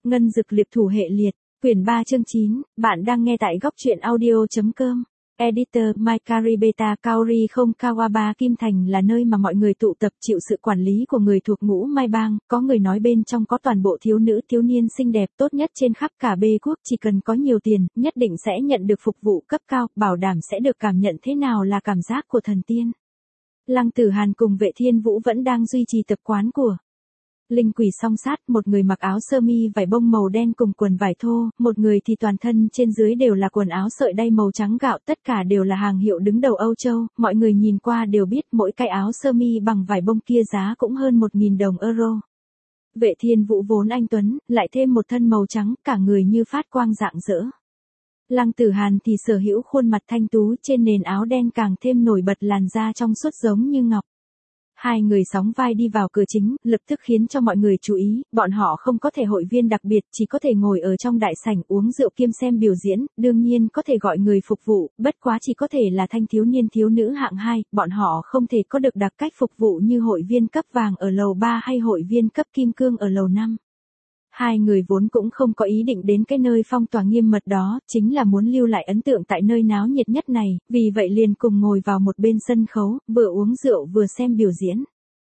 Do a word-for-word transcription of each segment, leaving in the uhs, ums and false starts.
Ngân dực liệp thủ hệ liệt, quyển ba chương chín, bạn đang nghe tại góc truyện audio.com. Editor Maikari Beta Kaori không Kawaba Kim Thành là nơi mà mọi người tụ tập chịu sự quản lý của người thuộc ngũ Mai Bang, có người nói bên trong có toàn bộ thiếu nữ thiếu niên xinh đẹp tốt nhất trên khắp cả bê quốc, chỉ cần có nhiều tiền, nhất định sẽ nhận được phục vụ cấp cao, bảo đảm sẽ được cảm nhận thế nào là cảm giác của thần tiên. Lăng Tử Hàn cùng Vệ Thiên Vũ vẫn đang duy trì tập quán của Linh Quỷ Song Sát, một người mặc áo sơ mi vải bông màu đen cùng quần vải thô, một người thì toàn thân trên dưới đều là quần áo sợi đay màu trắng gạo, tất cả đều là hàng hiệu đứng đầu Âu Châu, mọi người nhìn qua đều biết mỗi cái áo sơ mi bằng vải bông kia giá cũng hơn một nghìn đồng euro. Vệ Thiên Vũ vốn anh tuấn, lại thêm một thân màu trắng, cả người như phát quang rạng rỡ. Lăng Tử Hàn thì sở hữu khuôn mặt thanh tú, trên nền áo đen càng thêm nổi bật làn da trong suốt giống như ngọc. Hai người sóng vai đi vào cửa chính, lập tức khiến cho mọi người chú ý, bọn họ không có thể hội viên đặc biệt, chỉ có thể ngồi ở trong đại sảnh uống rượu kiêm xem biểu diễn, đương nhiên có thể gọi người phục vụ, bất quá chỉ có thể là thanh thiếu niên thiếu nữ hạng hai, bọn họ không thể có được đặc cách phục vụ như hội viên cấp vàng ở lầu ba hay hội viên cấp kim cương ở lầu năm. Hai người vốn cũng không có ý định đến cái nơi phong tỏa nghiêm mật đó, chính là muốn lưu lại ấn tượng tại nơi náo nhiệt nhất này, vì vậy liền cùng ngồi vào một bên sân khấu, vừa uống rượu vừa xem biểu diễn.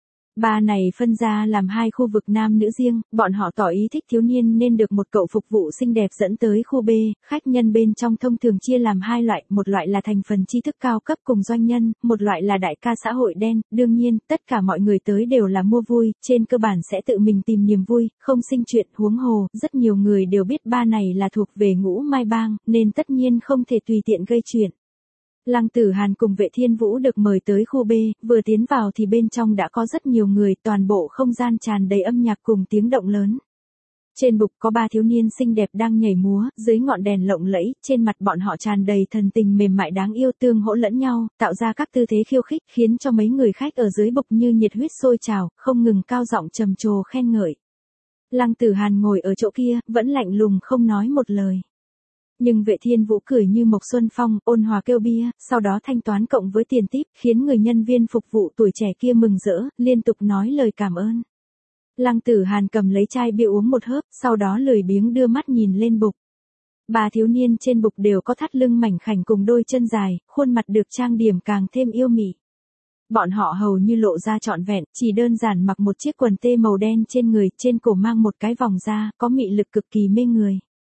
Ba này phân ra làm hai khu vực nam nữ riêng, bọn họ tỏ ý thích thiếu niên nên được một cậu phục vụ xinh đẹp dẫn tới khu B, khách nhân bên trong thông thường chia làm hai loại, một loại là thành phần tri thức cao cấp cùng doanh nhân, một loại là đại ca xã hội đen, đương nhiên, tất cả mọi người tới đều là mua vui, trên cơ bản sẽ tự mình tìm niềm vui, không sinh chuyện, huống hồ, rất nhiều người đều biết ba này là thuộc về ngũ Mai Bang, nên tất nhiên không thể tùy tiện gây chuyện. Lăng Tử Hàn cùng Vệ Thiên Vũ được mời tới khu B, vừa tiến vào thì bên trong đã có rất nhiều người, toàn bộ không gian tràn đầy âm nhạc cùng tiếng động lớn. Trên bục có ba thiếu niên xinh đẹp đang nhảy múa, dưới ngọn đèn lộng lẫy, trên mặt bọn họ tràn đầy thần tình mềm mại đáng yêu tương hỗ lẫn nhau, tạo ra các tư thế khiêu khích, khiến cho mấy người khách ở dưới bục như nhiệt huyết sôi trào, không ngừng cao giọng trầm trồ khen ngợi. Lăng Tử Hàn ngồi ở chỗ kia, vẫn lạnh lùng không nói một lời. Nhưng Vệ Thiên Vũ cười như Mộc Xuân Phong, ôn hòa kêu bia, sau đó thanh toán cộng với tiền tip, khiến người nhân viên phục vụ tuổi trẻ kia mừng rỡ, liên tục nói lời cảm ơn. Lăng Tử Hàn cầm lấy chai bia uống một hớp, sau đó lười biếng đưa mắt nhìn lên bục. Ba thiếu niên trên bục đều có thắt lưng mảnh khảnh cùng đôi chân dài, khuôn mặt được trang điểm càng thêm yêu mị. Bọn họ hầu như lộ ra trọn vẹn, chỉ đơn giản mặc một chiếc quần tê màu đen trên người, trên cổ mang một cái vòng da, có mị lực cực kỳ mê người.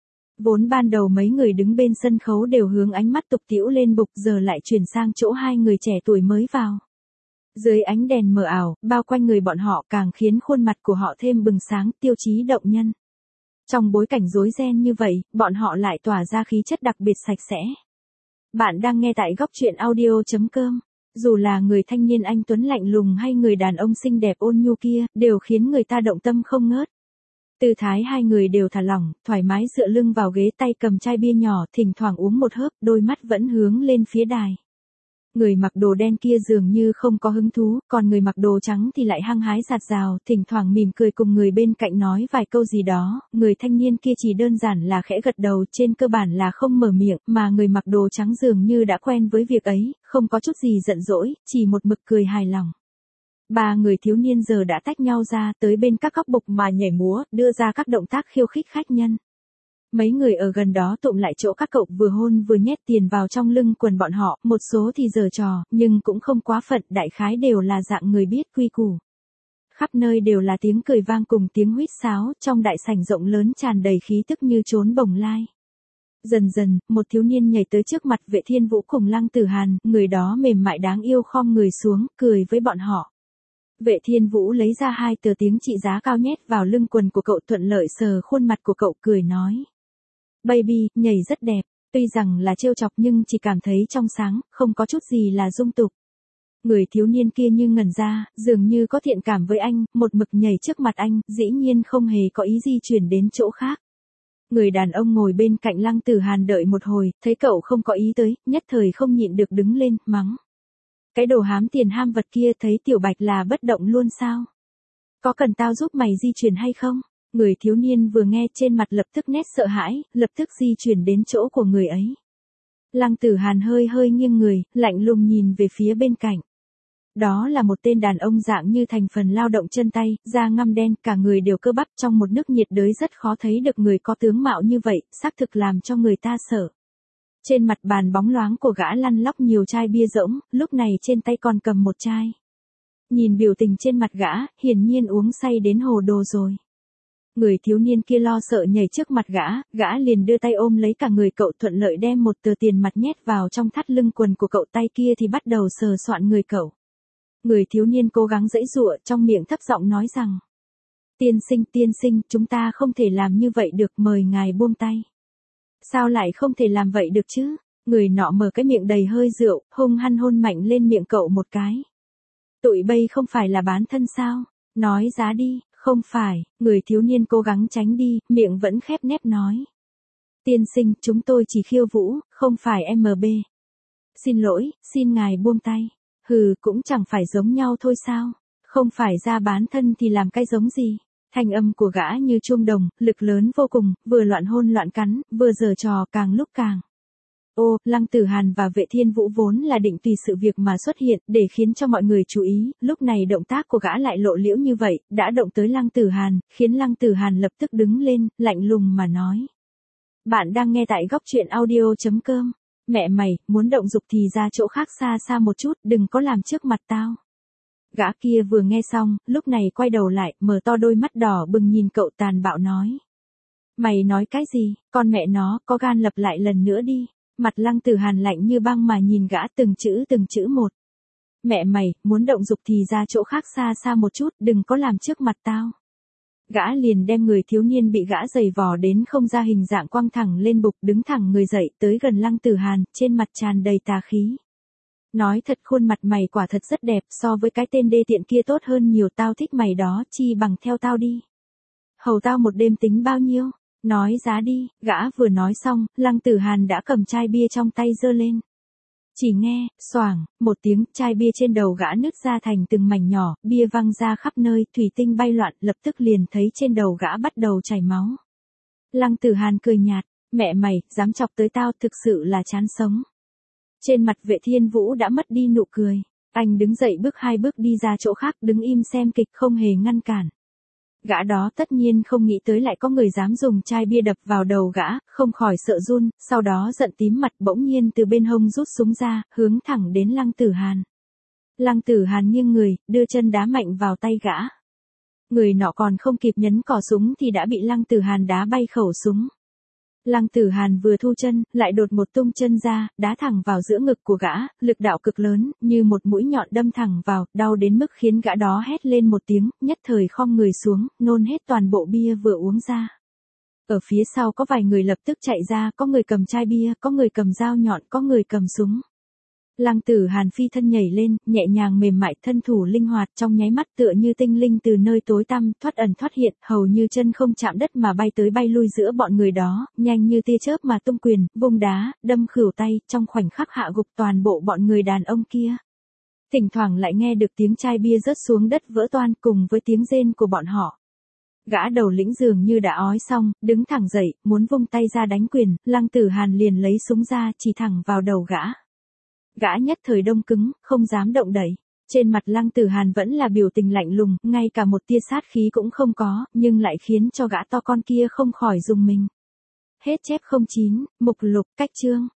Vốn ban đầu mấy người đứng bên sân khấu đều hướng ánh mắt tục tĩu lên bục, giờ lại chuyển sang chỗ hai người trẻ tuổi mới vào. Dưới ánh đèn mờ ảo, bao quanh người bọn họ càng khiến khuôn mặt của họ thêm bừng sáng, tiêu chí động nhân. Trong bối cảnh rối ren như vậy, bọn họ lại tỏa ra khí chất đặc biệt sạch sẽ. Bạn đang nghe tại góc truyện audio.com. Dù là người thanh niên anh tuấn lạnh lùng hay người đàn ông xinh đẹp ôn nhu kia, đều khiến người ta động tâm không ngớt. Tư thái hai người đều thả lỏng, thoải mái dựa lưng vào ghế, tay cầm chai bia nhỏ, thỉnh thoảng uống một hớp, đôi mắt vẫn hướng lên phía đài. Người mặc đồ đen kia dường như không có hứng thú, còn người mặc đồ trắng thì lại hăng hái rạt rào, thỉnh thoảng mỉm cười cùng người bên cạnh nói vài câu gì đó, người thanh niên kia chỉ đơn giản là khẽ gật đầu, trên cơ bản là không mở miệng, mà người mặc đồ trắng dường như đã quen với việc ấy, không có chút gì giận dỗi, chỉ một mực cười hài lòng. Ba người thiếu niên giờ đã tách nhau ra, tới bên các góc bục mà nhảy múa, đưa ra các động tác khiêu khích khách nhân. Mấy người ở gần đó tụm lại chỗ các cậu vừa hôn vừa nhét tiền vào trong lưng quần bọn họ, một số thì giở trò, nhưng cũng không quá phận, đại khái đều là dạng người biết quy củ. Khắp nơi đều là tiếng cười vang cùng tiếng huýt sáo, trong đại sảnh rộng lớn tràn đầy khí tức như trốn bồng lai. Dần dần, một thiếu niên nhảy tới trước mặt Vệ Thiên Vũ cùng Lăng Tử Hàn, người đó mềm mại đáng yêu khom người xuống, cười với bọn họ. Vệ Thiên Vũ lấy ra hai tờ tiếng trị giá cao nhét vào lưng quần của cậu, thuận lợi sờ khuôn mặt của cậu, cười nói. Baby, nhảy rất đẹp, tuy rằng là trêu chọc nhưng chỉ cảm thấy trong sáng, không có chút gì là dung tục. Người thiếu niên kia như ngẩn ra, dường như có thiện cảm với anh, một mực nhảy trước mặt anh, dĩ nhiên không hề có ý di chuyển đến chỗ khác. Người đàn ông ngồi bên cạnh Lăng Tử Hàn đợi một hồi, thấy cậu không có ý tới, nhất thời không nhịn được đứng lên, mắng. Cái đồ hám tiền ham vật kia, thấy Tiểu Bạch là bất động luôn sao? Có cần tao giúp mày di chuyển hay không? Người thiếu niên vừa nghe trên mặt lập tức nét sợ hãi, lập tức di chuyển đến chỗ của người ấy. Lăng Tử Hàn hơi hơi nghiêng người, lạnh lùng nhìn về phía bên cạnh. đó là một tên đàn ông dạng như thành phần lao động chân tay, da ngăm đen, cả người đều cơ bắp, trong một nước nhiệt đới rất khó thấy được người có tướng mạo như vậy, xác thực làm cho người ta sợ. Trên mặt bàn bóng loáng của gã lăn lóc nhiều chai bia rỗng, lúc này trên tay còn cầm một chai. Nhìn biểu tình trên mặt gã, hiển nhiên uống say đến hồ đồ rồi. Người thiếu niên kia lo sợ nhảy trước mặt gã, gã liền đưa tay ôm lấy cả người cậu, thuận lợi đem một tờ tiền mặt nhét vào trong thắt lưng quần của cậu, tay kia thì bắt đầu sờ soạn người cậu. Người thiếu niên cố gắng giãy giụa, trong miệng thấp giọng nói rằng: Tiên sinh, tiên sinh, chúng ta không thể làm như vậy được, mời ngài buông tay. Sao lại không thể làm vậy được chứ? Người nọ mở cái miệng đầy hơi rượu, hung hăng hôn mạnh lên miệng cậu một cái. Tụi bây không phải là bán thân sao? Nói giá đi. Không phải, người thiếu niên cố gắng tránh đi, miệng vẫn khép nép nói. Tiên sinh, chúng tôi chỉ khiêu vũ, không phải em bê. Xin lỗi, xin ngài buông tay. Hừ, cũng chẳng phải giống nhau thôi sao? Không phải ra bán thân thì làm cái giống gì? Thanh âm của gã như chuông đồng, lực lớn vô cùng, vừa loạn hôn loạn cắn, vừa giở trò, càng lúc càng. Ô, Lăng Tử Hàn và Vệ Thiên Vũ vốn là định tùy sự việc mà xuất hiện, để khiến cho mọi người chú ý, lúc này động tác của gã lại lộ liễu như vậy, đã động tới Lăng Tử Hàn, khiến Lăng Tử Hàn lập tức đứng lên, lạnh lùng mà nói. Bạn đang nghe tại góc truyện audio chấm com. Mẹ mày, muốn động dục thì ra chỗ khác xa xa một chút, đừng có làm trước mặt tao. Gã kia vừa nghe xong, lúc này quay đầu lại, mở to đôi mắt đỏ bừng nhìn cậu, tàn bạo nói. Mày nói cái gì, con mẹ nó, có gan lặp lại lần nữa đi. Mặt Lăng Tử Hàn lạnh như băng mà nhìn gã từng chữ từng chữ một. Mẹ mày, muốn động dục thì ra chỗ khác xa xa một chút, đừng có làm trước mặt tao. Gã liền đem người thiếu niên bị gã giày vò đến không ra hình dạng quăng thẳng lên bục, đứng thẳng người dậy tới gần Lăng Tử Hàn, trên mặt tràn đầy tà khí. Nói thật, khuôn mặt mày quả thật rất đẹp, so với cái tên đê tiện kia tốt hơn nhiều, tao thích mày đó, chi bằng theo tao đi. Hầu tao một đêm tính bao nhiêu? Nói giá đi. Gã vừa nói xong, Lăng Tử Hàn đã cầm chai bia trong tay giơ lên. Chỉ nghe, xoảng, một tiếng, chai bia trên đầu gã nứt ra thành từng mảnh nhỏ, bia văng ra khắp nơi, thủy tinh bay loạn, lập tức liền thấy trên đầu gã bắt đầu chảy máu. Lăng Tử Hàn cười nhạt, mẹ mày, dám chọc tới tao, thực sự là chán sống. Trên mặt Vệ Thiên Vũ đã mất đi nụ cười, anh đứng dậy bước hai bước đi ra chỗ khác, đứng im xem kịch, không hề ngăn cản. Gã đó tất nhiên không nghĩ tới lại có người dám dùng chai bia đập vào đầu gã, không khỏi sợ run, sau đó giận tím mặt, bỗng nhiên từ bên hông rút súng ra, hướng thẳng đến Lăng Tử Hàn. Lăng Tử Hàn nghiêng người, đưa chân đá mạnh vào tay gã. Người nọ còn không kịp nhấn cò súng thì đã bị Lăng Tử Hàn đá bay khẩu súng. Lăng Tử Hàn vừa thu chân, lại đột một tung chân ra, đá thẳng vào giữa ngực của gã, lực đạo cực lớn, như một mũi nhọn đâm thẳng vào, đau đến mức khiến gã đó hét lên một tiếng, nhất thời khom người xuống, nôn hết toàn bộ bia vừa uống ra. Ở phía sau có vài người lập tức chạy ra, có người cầm chai bia, có người cầm dao nhọn, có người cầm súng. Lăng Tử Hàn phi thân nhảy lên, nhẹ nhàng mềm mại, thân thủ linh hoạt, trong nháy mắt tựa như tinh linh từ nơi tối tăm, thoát ẩn thoát hiện, hầu như chân không chạm đất mà bay tới bay lui giữa bọn người đó, nhanh như tia chớp mà tung quyền, vung đá, đâm khửu tay, trong khoảnh khắc hạ gục toàn bộ bọn người đàn ông kia. Thỉnh thoảng lại nghe được tiếng chai bia rớt xuống đất vỡ toan cùng với tiếng rên của bọn họ. Gã đầu lĩnh dường như đã ói xong, đứng thẳng dậy, muốn vung tay ra đánh quyền, Lăng Tử Hàn liền lấy súng ra, chỉ thẳng vào đầu gã. Gã nhất thời đông cứng, không dám động đậy. Trên mặt Lăng Tử Hàn vẫn là biểu tình lạnh lùng, ngay cả một tia sát khí cũng không có, nhưng lại khiến cho gã to con kia không khỏi rùng mình. Hết chép không chín, mục lục, cách chương.